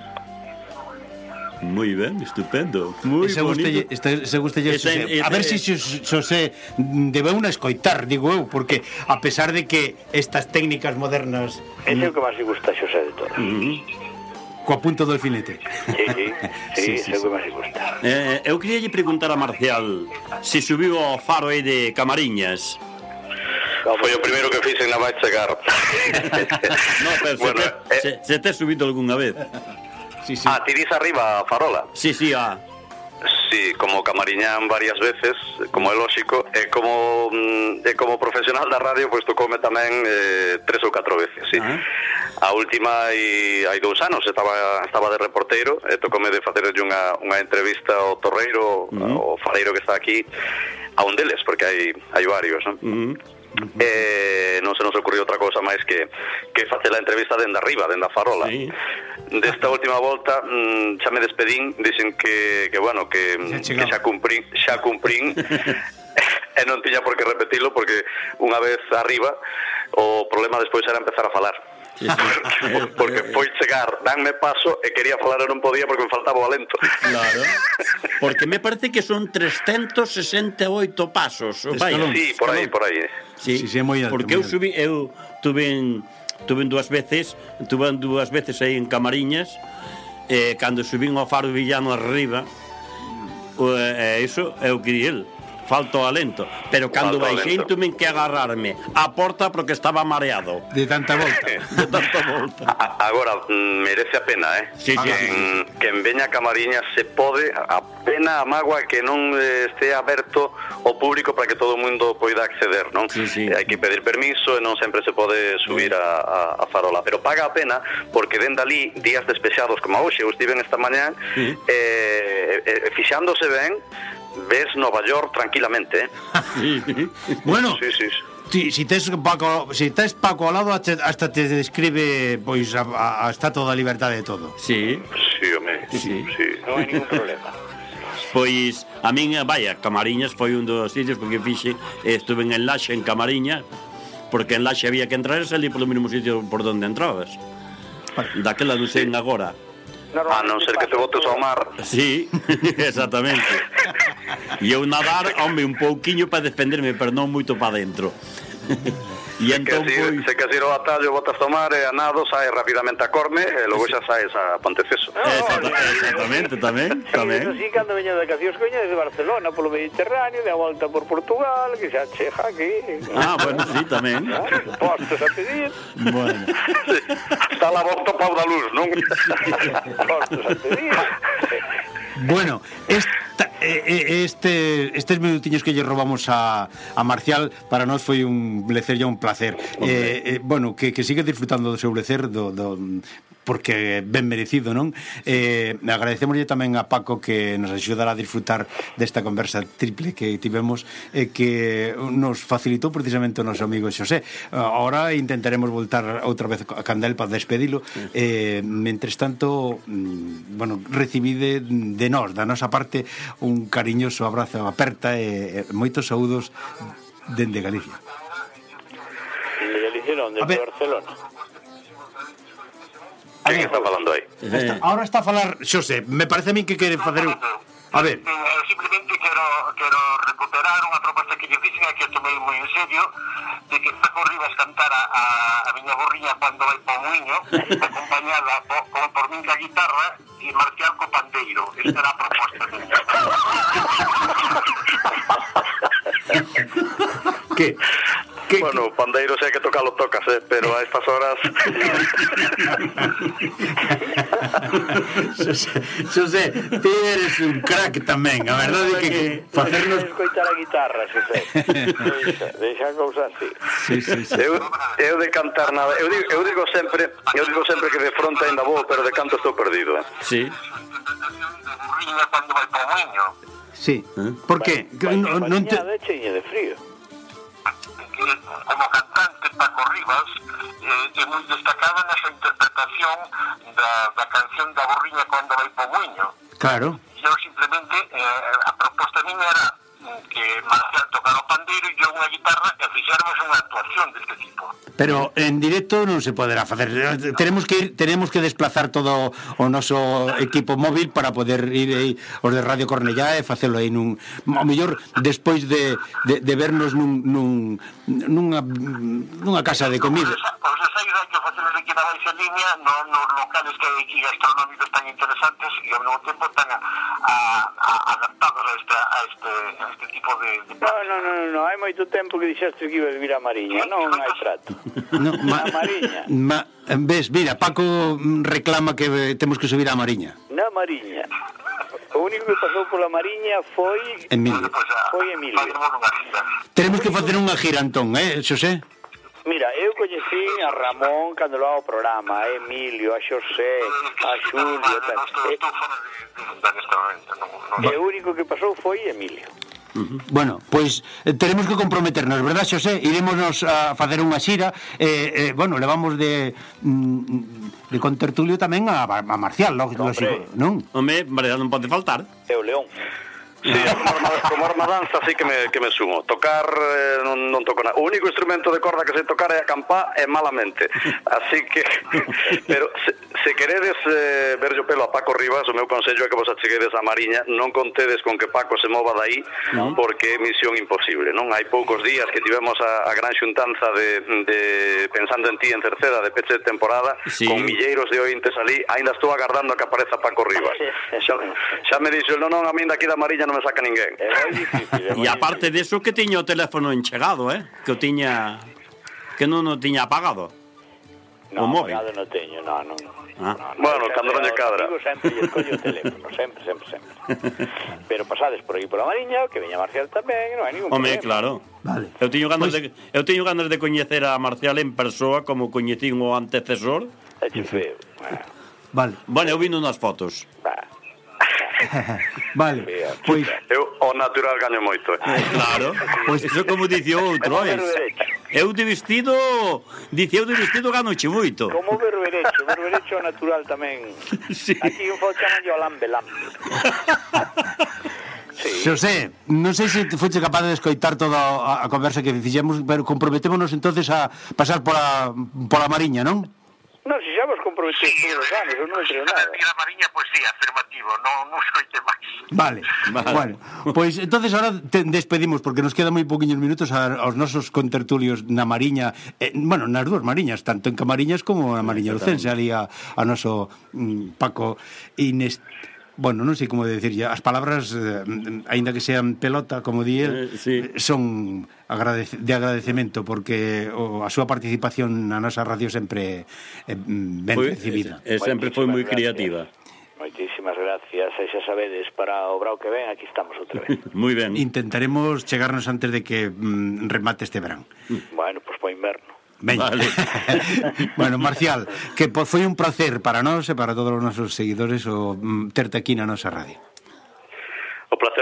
Moi ben, estupendo. Moi bonito. Se gustalle Xosé. A ver se Xosé debe unha escoitar, digo eu, porque a pesar de que estas técnicas modernas... Ese é o que máis lle gusta a Xosé de todas. Coa punta do alfinete. Sí, ese é o que máis lle gusta. Eu queria lle preguntar a Marcial se subiu ao faro aí de Camariñas. Foi o primeiro que fixen na vai chegar. No, pero bueno, se te subido algunha vez. Sí. Ti dis arriba a farola? Sí, Sí, como camariñán varias veces, como é lóxico, e como profesional da radio, pois tocoume tamén 3 ou 4 veces, sí. A última hai 2 anos estaba de reporteiro e tocoume de facerlle unha entrevista ao torreiro, ao fareiro que está aquí, a un deles, porque hai varios, non? Non se nos ocurriu outra cousa máis que facer a entrevista dende arriba, dende a farola. Desta última volta xa me despedín, dixen que xa cumprín e non tiña por que repetilo, porque unha vez arriba o problema despois era empezar a falar. Porque foi chegar, danme paso e quería falar e non podía porque me faltaba o alento. Claro. Porque me parece que son 368 pasos. Sí, por aí. Sí, moi alto. Porque eu tuve 2 veces aí en Camariñas, cando subín ao faro villano arriba, iso é o que di el. Falto alento, pero cando baixei tuve que agarrarme a porta porque estaba mareado de tanta volta. Agora merece a pena, Sí. Que en veña Camariñas se pode, a pena a mágoa que non este aberto ao público para que todo o mundo poida acceder, non? Sí. Hai que pedir permiso e non sempre se pode subir a farola, pero paga a pena porque dende ali días despexados como hoxe, eu estive esta mañá fixándose ben, ves Nova York tranquilamente, Bueno, sí. Si tes Paco ao lado, hasta te describe pois a Estatua da Liberdade de todo. Sí, home. Sí. Non hai ningún problema. Pois a min, Camariñas foi un dos sitios porque estuve en Laxe, en Camariñas, porque en Laxe había que entrar e salir polo mesmo sitio por donde entrabas. Daquela non sei agora. A non ser que te botes ao mar. Sí, exactamente. E eu nadar, un pouquiño para defenderme, pero non moito para dentro. E entón se queres ir ao atallo, botas ao mar e a nado, saes rapidamente a Corme e logo xa saes a Ponteceso. Exactamente, tamén. Así, cando veña de vacacións, que veña de Barcelona polo Mediterráneo, de a volta por Portugal, que xa cheja aquí. Bueno, sí, tamén. Postos a pedir. Bueno. Está la volta pau da luz, non? Postos a pedir. Bueno, estes minutiños que lle robamos a Marcial para nós foi un lecer e un placer. Bueno, que sigue disfrutando do seu lecer porque ben merecido, non? Agradecemoslle tamén a Paco que nos axudará a disfrutar desta conversa triple que tivemos que nos facilitou precisamente o noso amigo Xosé. Ahora intentaremos voltar outra vez a Candel para despedilo. Mentres tanto, bueno, recibide de nós, da nosa parte, un cariñoso abrazo aperta e moitos saúdos dende Galicia. Dende Galicia non, dende Barcelona. Quen está falando aí? Ahora está a falar Xosé. Me parece a mí que quere facer... A ver. Simplemente quero recuperar unha proposta que lle fixen e que tomei moi en serio, de que Paco Rivas cantara a miña borriña cando vai po muiño, acompañada por min ca guitarra e Marcial co pandeiro. Esta era a proposta miña. Que? Bueno, o pandeiro sei que tocalo tocas, pero a estas horas... Xosé, ti eres un crack tamén, a verdade é que facernos... Escoitar a guitarra, Xosé. Deixa a cousa así. Sí. Eu de cantar nada, eu digo sempre que de fronte ainda vou, pero de canto estou perdido. Sí. De borriña cando vai po muiño. Sí. Por qué? Non te... cheña de frío. Como cantante Paco Rivas é moi destacada na súa interpretación da canción da borriña cando vai po muiño. Claro. Eu simplemente a proposta minha era que Marcial tocara o pandeiro e eu unha guitarra e fixéramos unha actuación deste tipo. Pero en directo non se poderá facer. Tenemos que desplazar todo o noso equipo móvil para poder ir aí os de Radio Cornellá e facelo aí nun, ao mellor despois de vernos nunha casa de comida. Os ensaios hai que facelos aquí na baixa línea nos locales que hai aquí gastronómicos tan interesantes e ao mesmo tempo tan adaptados a este tipo de... No, hai moito tempo que dixeste que iba a vivir a Mariña, non hai trato. No, a Mariña. Ves, mira, Paco reclama que temos que subir a Mariña. Na Mariña. O único que pasou pola Mariña foi Emilio. Tenemos que facer unha gira, Antón, Xosé? Mira, eu coñecí a Ramón cando lo hago o programa, a Emilio, a Xosé, a Xulio, tal. E o único que pasou foi Emilio. Bueno, pois tenemos que comprometernos, verdad, Xosé? Irémonos a facer unha xira. Bueno, levamos de contertulio tamén a Marcial, lógico, non? Home, Marcial non pode faltar. É o León. Sí, como armadanza sí que me sumo. Tocar non toco nada. O único instrumento de corda que sei tocar é a campá e malamente. Así que pero se queredes verlle o pelo a Paco Rivas, o meu consello é que vos acheguedes a Mariña, non contedes con que Paco se mova dai, porque é misión imposible, non? Hai poucos días que tivemos a gran xuntanza de Pensando en ti en Cerceda de peche de temporada, sí, con milleiros de ointes ali, aínda estou agardando a que apareza Paco Rivas. Xa me dixo, non, a min daqui da Mariña non me saca ninguén. E aparte deso que tiña o teléfono enchegado, que o tiña, que non o tiña apagado. No, apagado non teño, non. Bueno, cando non lle cadra. Sempre lle escollo o teléfono, sempre. Pero pasades por aí pola Mariña, que veña Marcial tamén, non hai ningún problema. Home, claro. Vale. Eu teño ganas de coñecer a Marcial en persoa como coñecín o antecesor. É feo. Vale. Bueno, eu vino nas fotos. Vale, pois eu o natural gaño moito. Claro, pois iso como dice outro, eu de vestido ganoche moito. Como berberecho natural tamén. Sí. Aquí un fo chaman yo lambe. Sí. Xosé, non sei se foche capaz de escoitar toda a conversa que fixemos, pero comprometémonos entonces a pasar pola Mariña, non? Non, se xa vos comprometéis todos os anos, eu non creo nada. A Mariña, pois sí, afirmativo, non escoite máis. Vale. Bueno, pois entonces ahora despedimos, porque nos quedan moi poquinhos minutos aos nosos contertulios na Mariña, bueno, nas dúas Mariñas, tanto en Camariñas como na Mariña Lucense, ali a noso Paco Inés. Bueno, non sei como decir, as palabras, aínda que sean pelota, como di el, sí, son de agradecemento, porque a súa participación na nosa radio sempre ben recibida. Sempre foi moi creativa. Moitísimas gracias, e xa sabedes, para o brao que ven, aquí estamos outra vez. Moi ben. Intentaremos chegarnos antes de que remate este verán. Bueno, pois po inverno. Vale. Bueno, Marcial, que foi un placer para nós e para todos os nosos seguidores o terte aquí na nosa radio. O placer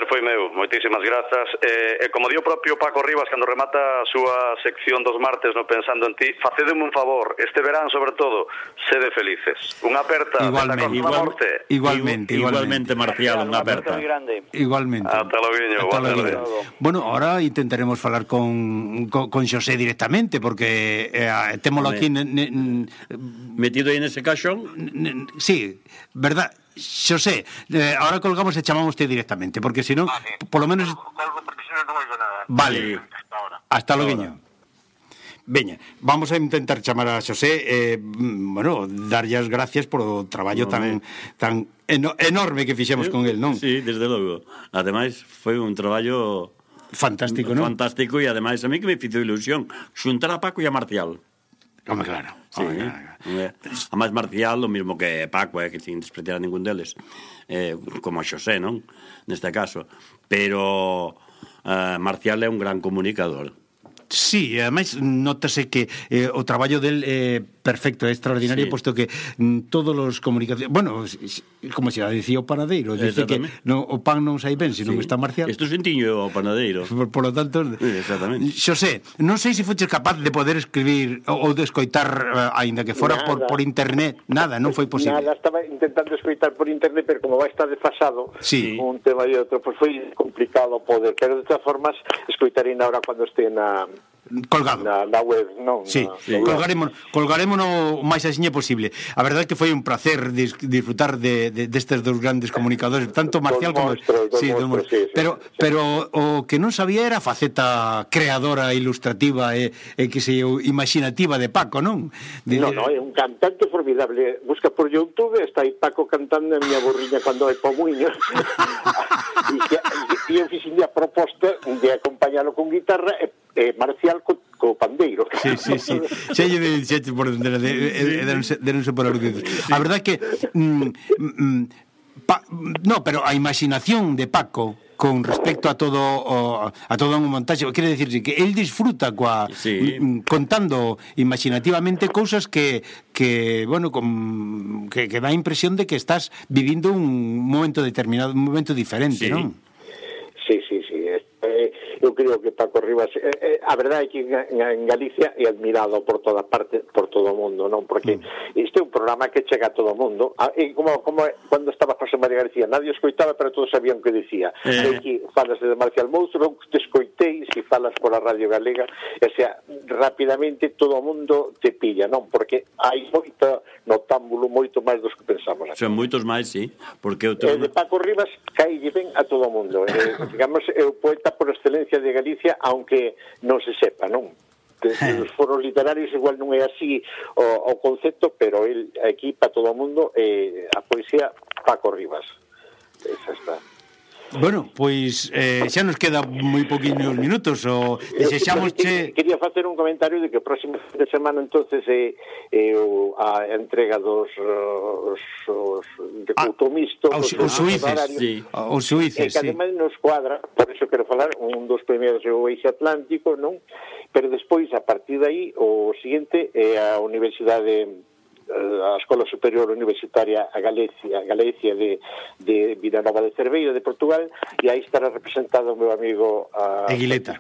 foi meu. Moitísimas grazas. Como di o propio Paco Rivas cando remata a súa sección dos martes no Pensando en ti, facedeme un favor, este verán sobre todo, sede felices. Unha aperta. Igualmente, Marcial, unha aperta. Igualmente. Ata loguiño. Bueno, ahora intentaremos falar con Xosé directamente, porque témolo aquí metido aí nese caixón. Sí, verdad. Xosé, ahora colgamos e chamámoste directamente, porque senón, por lo menos... Vale, hasta loguiño. Veña, vamos a intentar chamar a Xosé, bueno, darlle as gracias por o traballo tan enorme que fixemos con el, non? Sí, desde logo. Ademais, foi un traballo fantástico, non? Fantástico, e ademais a mí que me fixo ilusión xuntar a Paco e a Marcial. Home, claro. Sí, a máis Marcial, o mismo que Paco, que sin despreciar a ningún deles, como a Xosé, non? Neste caso. Pero Marcial é un gran comunicador. Sí, ademais notase que o traballo del é perfecto, é extraordinario, puesto que todos os comunicacións, bueno, como se dicía o panadeiro, dice que o pan non sai ben se non está Marcial. Isto sentiño o panadeiro. Por lo tanto, exactamente. Xosé, non sei se foches capaz de poder escribir ou de escoitar, aínda que fora por internet, non foi posible. Nada, estaba intentando escoitar por internet, pero como vai estar desfasado un tema e outro, pois foi complicado poder, pero de todas formas escoitarei na hora cando este colgado na web, non? Sí, colgarémono o máis axiña posible. A verdade é que foi un placer disfrutar destes dous grandes comunicadores, tanto Marcial como pero o que non sabía era a faceta creadora, ilustrativa e que se imaginativa de Paco, non? Non, é un cantante formidable. Busca por YouTube, está aí Paco cantando a miña burriña cando é pomuiño. E eu fixen a proposta de acompañalo con guitarra e Marcial co pandeiro. Sí. Xa lle dixete por onde deronse por aludidos. A verdade é que pero a imaginación de Paco con respecto a todo un montaxe, quere dicir que el disfruta contando imaginativamente cousas que bueno, que dá a impresión de que estás vivindo un momento determinado, un momento diferente, non? Sí. Eu creo que Paco Rivas, a verdade é que en Galicia é admirado por toda parte, por todo o mundo, non? Porque este é un programa que chega a todo o mundo. E como cando estaba José María García, nadie escoitaba, pero todos sabían o que decía. E que falas de Marcial Monstro, te escoitei, se falas por a Radio Galega, o sea, rapidamente todo o mundo te pilla, non? Porque hai moito notámbulo, moito máis dos que pensamos. Son moitos máis, sí. Porque de Paco Rivas cae ben a todo o mundo. Digamos, é o poeta por excelencia de Galicia, aunque non se sepa, non? Os foros literarios igual non é así o concepto, pero el aquí para todo o mundo a poesía Paco Rivas. Esa está. Bueno, pois xa nos queda moi poquinhos minutos o desexamos quería facer un comentario de que o próximo fin de semana entonces a entrega dos automistos os suíces, que ademais nos cuadra, por eso quero falar, un dos primeiros é o Eixo Atlántico, non? Pero despois, a partir de aí, o seguinte é a Universidade, a Escola Superior Universitaria a Galicia de Vilanova de Cerveira de Portugal, e aí estará representado o meu amigo Eguileta.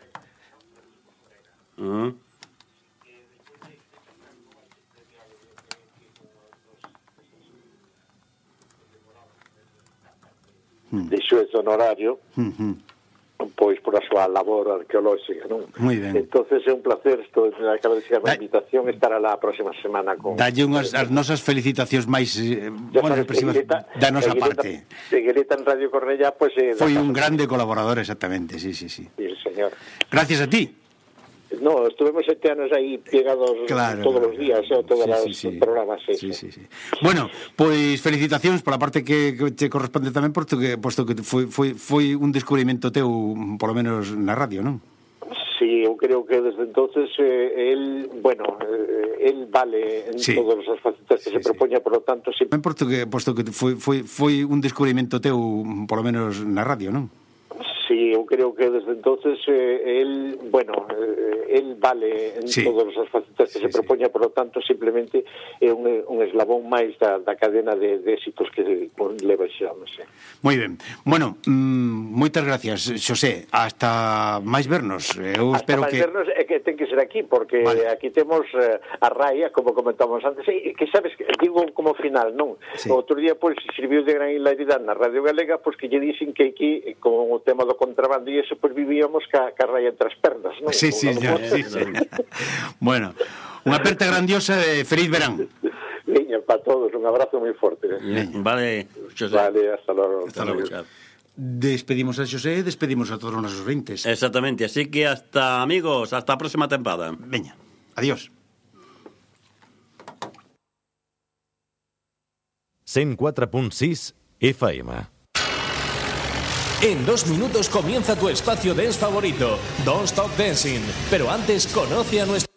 De xuez honorario, pois por a súa labor arqueolóxica, non? Moi ben. Entonces é un placer, acaba de ser a invitación, estar a próxima semana con... Dalle as nosas felicitacións máis expresivas da nosa parte. Eguileta en Radio Cornellá, pois... Foi un grande colaborador, exactamente, sí. Sí, señor. Gracias a ti. No, estuvemos 7 anos aí pegados todos os días, todos os programas. Sí. Bueno, pois felicitacións pola parte que te corresponde tamén, posto que foi un descubrimento teu, por lo menos na radio, non? Sí, eu creo que desde entonces él vale en todas as facetas que se propoña, por lo tanto... Posto que foi un descubrimento teu, por lo menos na radio, non? Sí, eu creo que desde entonces él vale en todos os facetas que se propoña, por lo tanto, simplemente é un eslabón máis da cadena de éxitos que leva xa, non sei. Moi ben. Bueno, moitas gracias, Xosé. Hasta máis vernos. Eu espero que... Hasta máis vernos é que ten que ser aquí, porque aquí temos a raia, como comentamos antes, e que sabes, digo como final, non? Outro día, pois, serviu de gran hilaridade na Radio Galega, pois que lle dixen que aquí, con o tema do contrabando e eso, pois vivíamos ca raia entre as pernas, non? Sí. Bueno, unha aperta grandiosa e feliz verán. Veña, para todos, un abrazo moi forte. Vale, Xosé. Vale, hasta logo. Hasta logo. Despedimos a Xosé, despedimos a todos os nosos veintes. Exactamente, así que hasta, amigos, hasta a próxima tempada. Veña, adiós. 104.6 FM. En 2 minutos comienza tu espacio dance favorito, Don't Stop Dancing. Pero antes conoce a nuestro...